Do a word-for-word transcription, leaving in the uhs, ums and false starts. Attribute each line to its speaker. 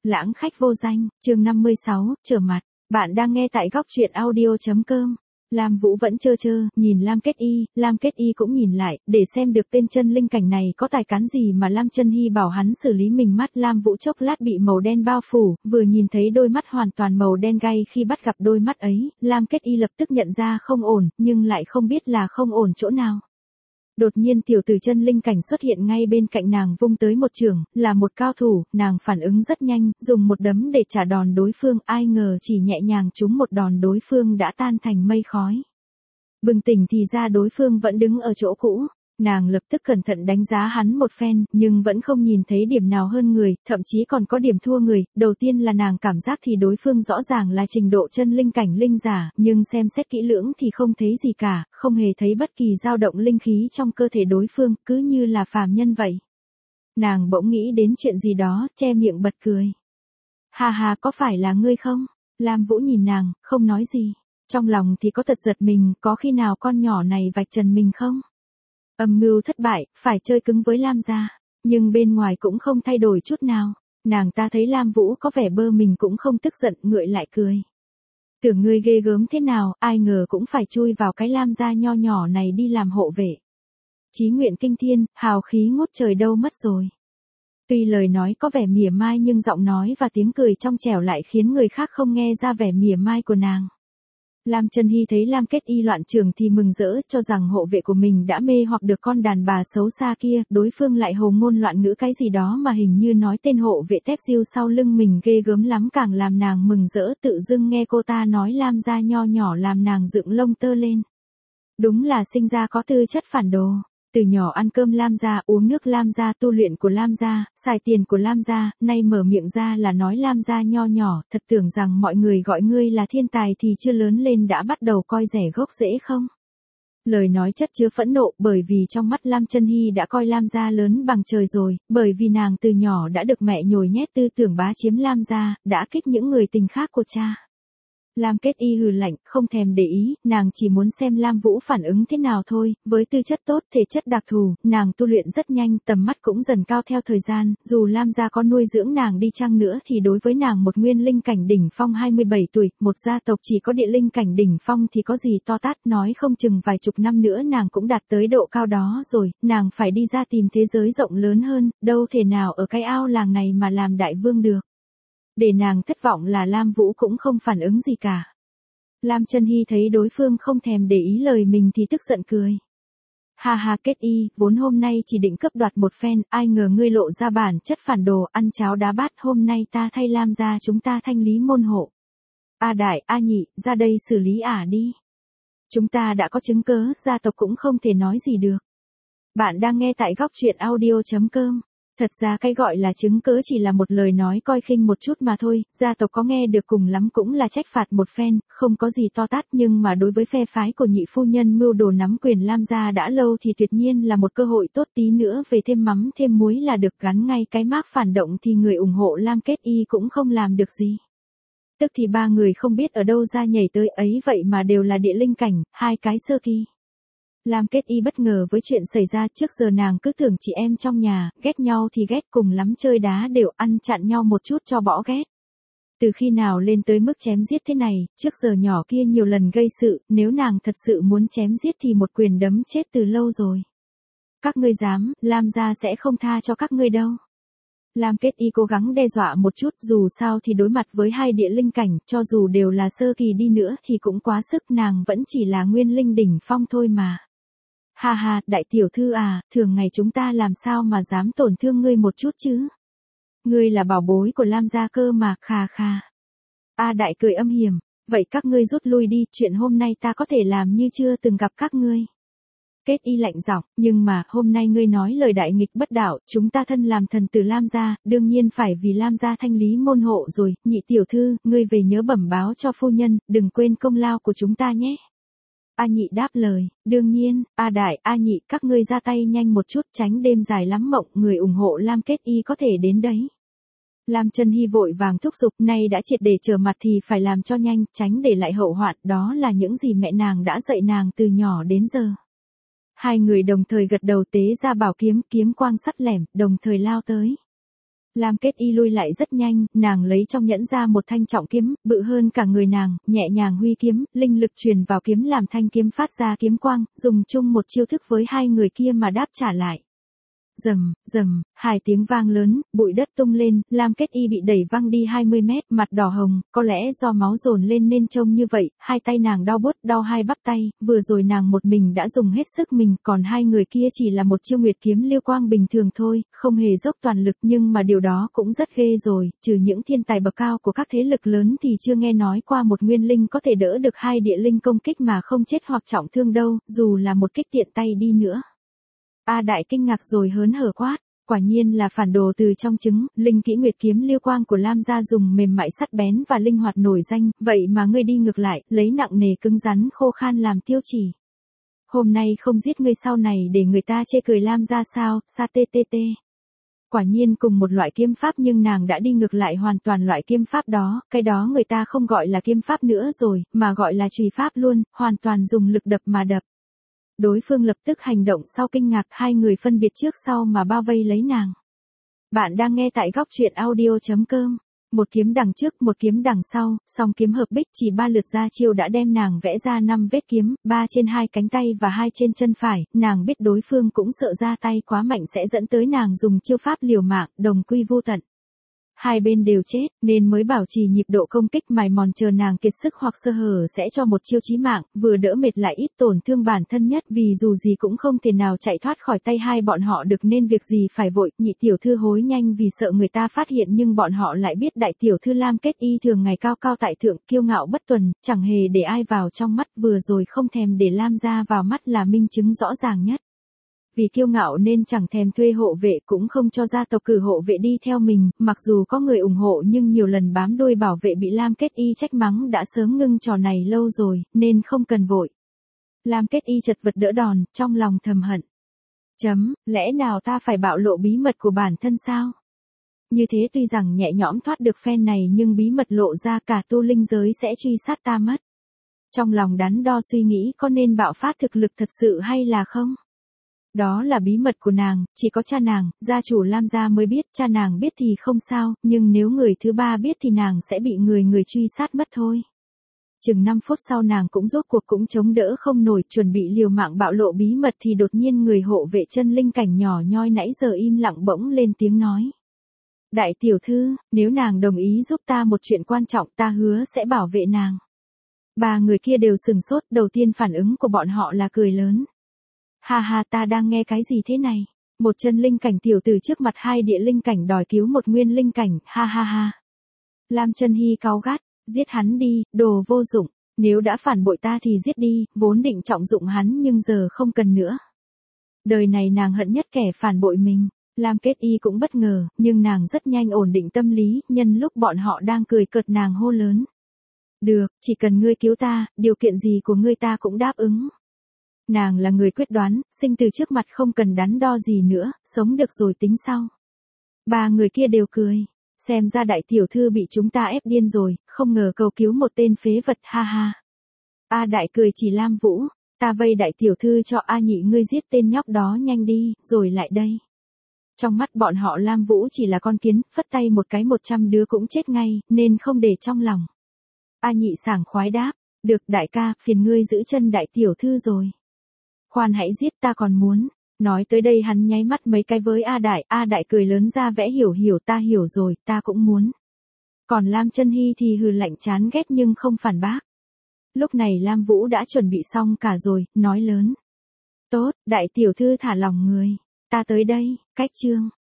Speaker 1: Lãng khách vô danh, chương năm mươi sáu, trở mặt. Bạn đang nghe tại góc truyện audio.com. Lam Vũ vẫn trơ trơ, nhìn Lam Kết Y, Lam Kết Y cũng nhìn lại, để xem được tên chân linh cảnh này có tài cán gì mà Lam Chân Hy bảo hắn xử lý mình. Mắt Lam Vũ chốc lát bị màu đen bao phủ, vừa nhìn thấy đôi mắt hoàn toàn màu đen gay khi bắt gặp đôi mắt ấy, Lam Kết Y lập tức nhận ra không ổn, nhưng lại không biết là không ổn chỗ nào. Đột nhiên tiểu tử chân linh cảnh xuất hiện ngay bên cạnh nàng, vung tới một chưởng, là một cao thủ, nàng phản ứng rất nhanh, dùng một đấm để trả đòn đối phương, ai ngờ chỉ nhẹ nhàng trúng một đòn đối phương đã tan thành mây khói. Bừng tỉnh thì ra đối phương vẫn đứng ở chỗ cũ. Nàng lập tức cẩn thận đánh giá hắn một phen, nhưng vẫn không nhìn thấy điểm nào hơn người, thậm chí còn có điểm thua người. Đầu tiên là nàng cảm giác thì đối phương rõ ràng là trình độ chân linh cảnh linh giả, nhưng xem xét kỹ lưỡng thì không thấy gì cả, không hề thấy bất kỳ dao động linh khí trong cơ thể đối phương, cứ như là phàm nhân vậy. Nàng bỗng nghĩ đến chuyện gì đó, che miệng bật cười. Ha ha, có phải là ngươi không? Lam Vũ nhìn nàng, không nói gì. Trong lòng thì có thật giật mình, có khi nào con nhỏ này vạch trần mình không? Âm mưu thất bại, phải chơi cứng với Lam gia, nhưng bên ngoài cũng không thay đổi chút nào. Nàng ta thấy Lam Vũ có vẻ bơ mình cũng không tức giận, ngượng lại cười. Tưởng ngươi ghê gớm thế nào, ai ngờ cũng phải chui vào cái Lam gia nho nhỏ này đi làm hộ vệ. Chí nguyện kinh thiên, hào khí ngút trời đâu mất rồi. Tuy lời nói có vẻ mỉa mai nhưng giọng nói và tiếng cười trong trẻo lại khiến người khác không nghe ra vẻ mỉa mai của nàng. Lam Chân Hy thấy Lam Kết Y loạn trường thì mừng rỡ, cho rằng hộ vệ của mình đã mê hoặc được con đàn bà xấu xa kia, đối phương lại hồ ngôn loạn ngữ cái gì đó mà hình như nói tên hộ vệ tép diêu sau lưng mình ghê gớm lắm, càng làm nàng mừng rỡ. Tự dưng nghe cô ta nói Lam gia nho nhỏ làm nàng dựng lông tơ lên. Đúng là sinh ra có tư chất phản đồ. Từ nhỏ ăn cơm Lam gia, uống nước Lam gia, tu luyện của Lam gia, xài tiền của Lam gia, nay mở miệng ra là nói Lam gia nho nhỏ, thật tưởng rằng mọi người gọi ngươi là thiên tài thì chưa lớn lên đã bắt đầu coi rẻ gốc rễ không? Lời nói chất chứa phẫn nộ, bởi vì trong mắt Lam Chân Hy đã coi Lam gia lớn bằng trời rồi, bởi vì nàng từ nhỏ đã được mẹ nhồi nhét tư tưởng bá chiếm Lam gia, đã kích những người tình khác của cha. Lam Kết Y hừ lạnh, không thèm để ý, nàng chỉ muốn xem Lam Vũ phản ứng thế nào thôi. Với tư chất tốt, thể chất đặc thù, nàng tu luyện rất nhanh, tầm mắt cũng dần cao theo thời gian, dù Lam gia có nuôi dưỡng nàng đi chăng nữa thì đối với nàng một nguyên linh cảnh đỉnh phong hai mươi bảy tuổi, một gia tộc chỉ có địa linh cảnh đỉnh phong thì có gì to tát, nói không chừng vài chục năm nữa nàng cũng đạt tới độ cao đó rồi, nàng phải đi ra tìm thế giới rộng lớn hơn, đâu thể nào ở cái ao làng này mà làm đại vương được. Để nàng thất vọng là Lam Vũ cũng không phản ứng gì cả. Lam Chân Hy thấy đối phương không thèm để ý lời mình thì tức giận cười. Ha ha, Kết Y, vốn hôm nay chỉ định cướp đoạt một phen, ai ngờ ngươi lộ ra bản chất phản đồ, ăn cháo đá bát, hôm nay ta thay Lam gia chúng ta thanh lý môn hộ. A đại, A nhị, ra đây xử lý ả đi. Chúng ta đã có chứng cớ, gia tộc cũng không thể nói gì được. Bạn đang nghe tại góc truyện audio.com. Thật ra cái gọi là chứng cớ chỉ là một lời nói coi khinh một chút mà thôi, gia tộc có nghe được cùng lắm cũng là trách phạt một phen, không có gì to tát, nhưng mà đối với phe phái của nhị phu nhân mưu đồ nắm quyền Lam gia đã lâu thì tuyệt nhiên là một cơ hội tốt, tí nữa về thêm mắm thêm muối là được, gắn ngay cái mác phản động thì người ủng hộ Lam Kết Y cũng không làm được gì. Tức thì ba người không biết ở đâu ra nhảy tới ấy vậy mà đều là địa linh cảnh, hai cái sơ kỳ. Lam Kết Y bất ngờ với chuyện xảy ra, trước giờ nàng cứ tưởng chị em trong nhà, ghét nhau thì ghét, cùng lắm chơi đá đều ăn chặn nhau một chút cho bỏ ghét. Từ khi nào lên tới mức chém giết thế này, trước giờ nhỏ kia nhiều lần gây sự, nếu nàng thật sự muốn chém giết thì một quyền đấm chết từ lâu rồi. Các ngươi dám, Lam gia sẽ không tha cho các ngươi đâu. Lam Kết Y cố gắng đe dọa một chút, dù sao thì đối mặt với hai địa linh cảnh, cho dù đều là sơ kỳ đi nữa thì cũng quá sức, nàng vẫn chỉ là nguyên linh đỉnh phong thôi mà. Ha ha, đại tiểu thư à, thường ngày chúng ta làm sao mà dám tổn thương ngươi một chút chứ? Ngươi là bảo bối của Lam gia cơ mà, khà khà. A đại cười âm hiểm, vậy các ngươi rút lui đi, chuyện hôm nay ta có thể làm như chưa từng gặp các ngươi. Kết Y lạnh giọng, nhưng mà, hôm nay ngươi nói lời đại nghịch bất đạo, chúng ta thân làm thần tử Lam gia, đương nhiên phải vì Lam gia thanh lý môn hộ rồi, nhị tiểu thư, ngươi về nhớ bẩm báo cho phu nhân, đừng quên công lao của chúng ta nhé. A nhị đáp lời, đương nhiên, A đại, A nhị, các ngươi ra tay nhanh một chút, tránh đêm dài lắm mộng, người ủng hộ Lam Kết Y có thể đến đấy. Lam Chân Hy vội vàng thúc giục, nay đã triệt để trở mặt thì phải làm cho nhanh, tránh để lại hậu hoạn, đó là những gì mẹ nàng đã dạy nàng từ nhỏ đến giờ. Hai người đồng thời gật đầu, tế ra bảo kiếm, kiếm quang sắt lẻm, đồng thời lao tới. Lam Kết Y lui lại rất nhanh, nàng lấy trong nhẫn ra một thanh trọng kiếm, bự hơn cả người nàng, nhẹ nhàng huy kiếm, linh lực truyền vào kiếm làm thanh kiếm phát ra kiếm quang, dùng chung một chiêu thức với hai người kia mà đáp trả lại. Rầm, rầm, hai tiếng vang lớn, bụi đất tung lên, Lam Kết Y bị đẩy văng đi hai mươi mét, mặt đỏ hồng, có lẽ do máu dồn lên nên trông như vậy, hai tay nàng đau buốt, đau hai bắp tay, vừa rồi nàng một mình đã dùng hết sức mình, còn hai người kia chỉ là một chiêu nguyệt kiếm lưu quang bình thường thôi, không hề dốc toàn lực nhưng mà điều đó cũng rất ghê rồi, trừ những thiên tài bậc cao của các thế lực lớn thì chưa nghe nói qua một nguyên linh có thể đỡ được hai địa linh công kích mà không chết hoặc trọng thương đâu, dù là một kích tiện tay đi nữa. A Đại kinh ngạc rồi hớn hở quát, quả nhiên là phản đồ từ trong trứng, linh kỹ nguyệt kiếm lưu quang của Lam gia dùng mềm mại sắc bén và linh hoạt nổi danh, vậy mà ngươi đi ngược lại, lấy nặng nề cứng rắn khô khan làm tiêu chỉ. Hôm nay không giết ngươi sau này để người ta chê cười Lam gia sao, sa tê tê tê. Quả nhiên cùng một loại kiếm pháp nhưng nàng đã đi ngược lại hoàn toàn loại kiếm pháp đó, cái đó người ta không gọi là kiếm pháp nữa rồi, mà gọi là trùy pháp luôn, hoàn toàn dùng lực đập mà đập. Đối phương lập tức hành động sau kinh ngạc, hai người phân biệt trước sau mà bao vây lấy nàng. Bạn đang nghe tại góc truyện audio chấm com. Một kiếm đằng trước, một kiếm đằng sau, song kiếm hợp bích chỉ ba lượt ra chiêu đã đem nàng vẽ ra năm vết kiếm, ba trên hai cánh tay và hai trên chân phải, nàng biết đối phương cũng sợ ra tay quá mạnh sẽ dẫn tới nàng dùng chiêu pháp liều mạng, đồng quy vô tận. Hai bên đều chết, nên mới bảo trì nhịp độ công kích mài mòn chờ nàng kiệt sức hoặc sơ hở sẽ cho một chiêu chí mạng, vừa đỡ mệt lại ít tổn thương bản thân nhất vì dù gì cũng không thể nào chạy thoát khỏi tay hai bọn họ được nên việc gì phải vội, nhị tiểu thư hối nhanh vì sợ người ta phát hiện nhưng bọn họ lại biết đại tiểu thư Lam Kết Y thường ngày cao cao tại thượng, kiêu ngạo bất tuần, chẳng hề để ai vào trong mắt vừa rồi không thèm để Lam gia vào mắt là minh chứng rõ ràng nhất. Vì kiêu ngạo nên chẳng thèm thuê hộ vệ cũng không cho gia tộc cử hộ vệ đi theo mình, mặc dù có người ủng hộ nhưng nhiều lần bám đuôi bảo vệ bị Lam Kết Y trách mắng đã sớm ngưng trò này lâu rồi, nên không cần vội. Lam Kết Y chật vật đỡ đòn, trong lòng thầm hận. Chấm, lẽ nào ta phải bạo lộ bí mật của bản thân sao? Như thế tuy rằng nhẹ nhõm thoát được phen này nhưng bí mật lộ ra cả tu linh giới sẽ truy sát ta mất. Trong lòng đắn đo suy nghĩ có nên bạo phát thực lực thật sự hay là không? Đó là bí mật của nàng, chỉ có cha nàng, gia chủ Lam gia mới biết, cha nàng biết thì không sao, nhưng nếu người thứ ba biết thì nàng sẽ bị người người truy sát mất thôi. Chừng năm phút sau nàng cũng rốt cuộc cũng chống đỡ không nổi, chuẩn bị liều mạng bạo lộ bí mật thì đột nhiên người hộ vệ chân linh cảnh nhỏ nhoi nãy giờ im lặng bỗng lên tiếng nói. Đại tiểu thư, nếu nàng đồng ý giúp ta một chuyện quan trọng ta hứa sẽ bảo vệ nàng. Ba người kia đều sừng sốt, đầu tiên phản ứng của bọn họ là cười lớn. Ha ha, ta đang nghe cái gì thế này? Một chân linh cảnh tiểu tử trước mặt hai địa linh cảnh đòi cứu một nguyên linh cảnh, ha ha ha. Lam Chân Hy cáu gắt, giết hắn đi, đồ vô dụng, nếu đã phản bội ta thì giết đi, vốn định trọng dụng hắn nhưng giờ không cần nữa. Đời này nàng hận nhất kẻ phản bội mình. Lam Kết Y cũng bất ngờ, nhưng nàng rất nhanh ổn định tâm lý, nhân lúc bọn họ đang cười cợt nàng hô lớn. Được, chỉ cần ngươi cứu ta, điều kiện gì của ngươi ta cũng đáp ứng. Nàng là người quyết đoán, sinh từ trước mặt không cần đắn đo gì nữa, sống được rồi tính sau. Ba người kia đều cười, xem ra đại tiểu thư bị chúng ta ép điên rồi, không ngờ cầu cứu một tên phế vật, ha ha. A Đại cười chỉ Lam Vũ, ta vây đại tiểu thư cho A Nhị ngươi giết tên nhóc đó nhanh đi, rồi lại đây. Trong mắt bọn họ Lam Vũ chỉ là con kiến, phất tay một cái một trăm đứa cũng chết ngay, nên không để trong lòng. A Nhị sảng khoái đáp, được đại ca, phiền ngươi giữ chân đại tiểu thư rồi. Khoan hãy giết ta còn muốn. Nói tới đây hắn nháy mắt mấy cái với A Đại, A Đại cười lớn ra vẽ hiểu hiểu ta hiểu rồi, ta cũng muốn. Còn Lam Chân Hy thì hừ lạnh chán ghét nhưng không phản bác. Lúc này Lam Vũ đã chuẩn bị xong cả rồi, nói lớn. Tốt, đại tiểu thư thả lòng người. Ta tới đây, cách chương.